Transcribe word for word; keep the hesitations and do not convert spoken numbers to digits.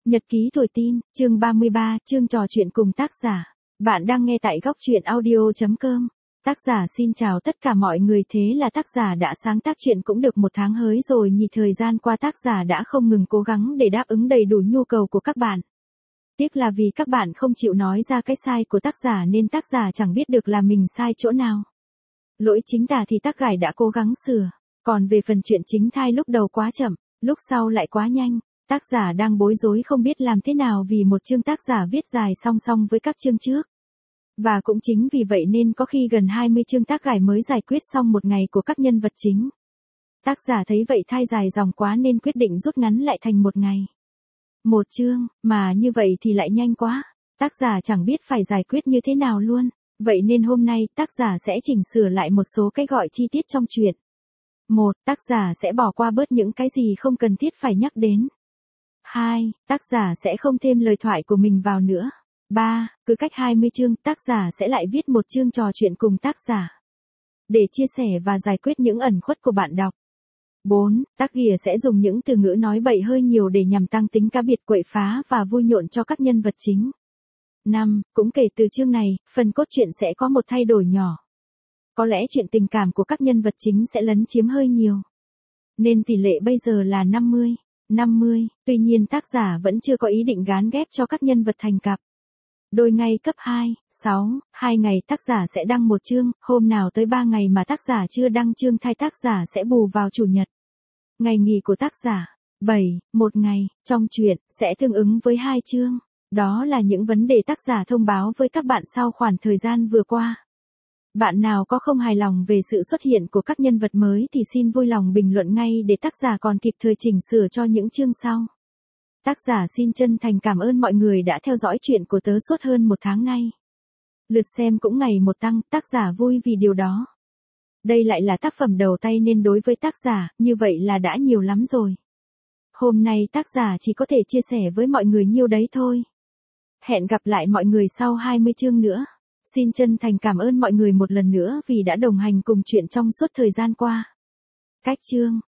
Nhật ký tuổi tin, chương ba mươi ba, chương trò chuyện cùng tác giả. Bạn đang nghe tại góc truyện audio chấm com. Tác giả xin chào tất cả mọi người, thế là tác giả đã sáng tác truyện cũng được một tháng hới rồi nhỉ. Thời gian qua tác giả đã không ngừng cố gắng để đáp ứng đầy đủ nhu cầu của các bạn. Tiếc là vì các bạn không chịu nói ra cái sai của tác giả nên tác giả chẳng biết được là mình sai chỗ nào. Lỗi chính tả thì tác gải đã cố gắng sửa, còn về phần chuyện chính thai lúc đầu quá chậm, lúc sau lại quá nhanh. Tác giả đang bối rối không biết làm thế nào vì một chương tác giả viết dài song song với các chương trước. Và cũng chính vì vậy nên có khi gần hai mươi chương tác gải mới giải quyết xong một ngày của các nhân vật chính. Tác giả thấy vậy thai dài dòng quá nên quyết định rút ngắn lại thành một ngày. Một chương, mà như vậy thì lại nhanh quá. Tác giả chẳng biết phải giải quyết như thế nào luôn. Vậy nên hôm nay tác giả sẽ chỉnh sửa lại một số cái gọi chi tiết trong truyện. Một, tác giả sẽ bỏ qua bớt những cái gì không cần thiết phải nhắc đến. Hai, tác giả sẽ không thêm lời thoại của mình vào nữa. Ba, cứ cách hai mươi chương, tác giả sẽ lại viết một chương trò chuyện cùng tác giả, để chia sẻ và giải quyết những ẩn khuất của bạn đọc. Bốn, tác giả sẽ dùng những từ ngữ nói bậy hơi nhiều để nhằm tăng tính cá biệt, quậy phá và vui nhộn cho các nhân vật chính. Năm, cũng kể từ chương này, phần cốt truyện sẽ có một thay đổi nhỏ. Có lẽ chuyện tình cảm của các nhân vật chính sẽ lấn chiếm hơi nhiều. Nên tỷ lệ bây giờ là năm mươi năm mươi, tuy nhiên tác giả vẫn chưa có ý định gán ghép cho các nhân vật thành cặp. Đôi ngay cấp hai, sáu, hai ngày tác giả sẽ đăng một chương, hôm nào tới ba ngày mà tác giả chưa đăng chương thay tác giả sẽ bù vào chủ nhật. Ngày nghỉ của tác giả, bảy, một ngày, trong truyện, sẽ tương ứng với hai chương. Đó là những vấn đề tác giả thông báo với các bạn sau khoảng thời gian vừa qua. Bạn nào có không hài lòng về sự xuất hiện của các nhân vật mới thì xin vui lòng bình luận ngay để tác giả còn kịp thời chỉnh sửa cho những chương sau. Tác giả xin chân thành cảm ơn mọi người đã theo dõi truyện của tớ suốt hơn một tháng nay. Lượt xem cũng ngày một tăng, tác giả vui vì điều đó. Đây lại là tác phẩm đầu tay nên đối với tác giả, như vậy là đã nhiều lắm rồi. Hôm nay tác giả chỉ có thể chia sẻ với mọi người nhiêu đấy thôi. Hẹn gặp lại mọi người sau hai mươi chương nữa. Xin chân thành cảm ơn mọi người một lần nữa vì đã đồng hành cùng truyện trong suốt thời gian qua. Cách chương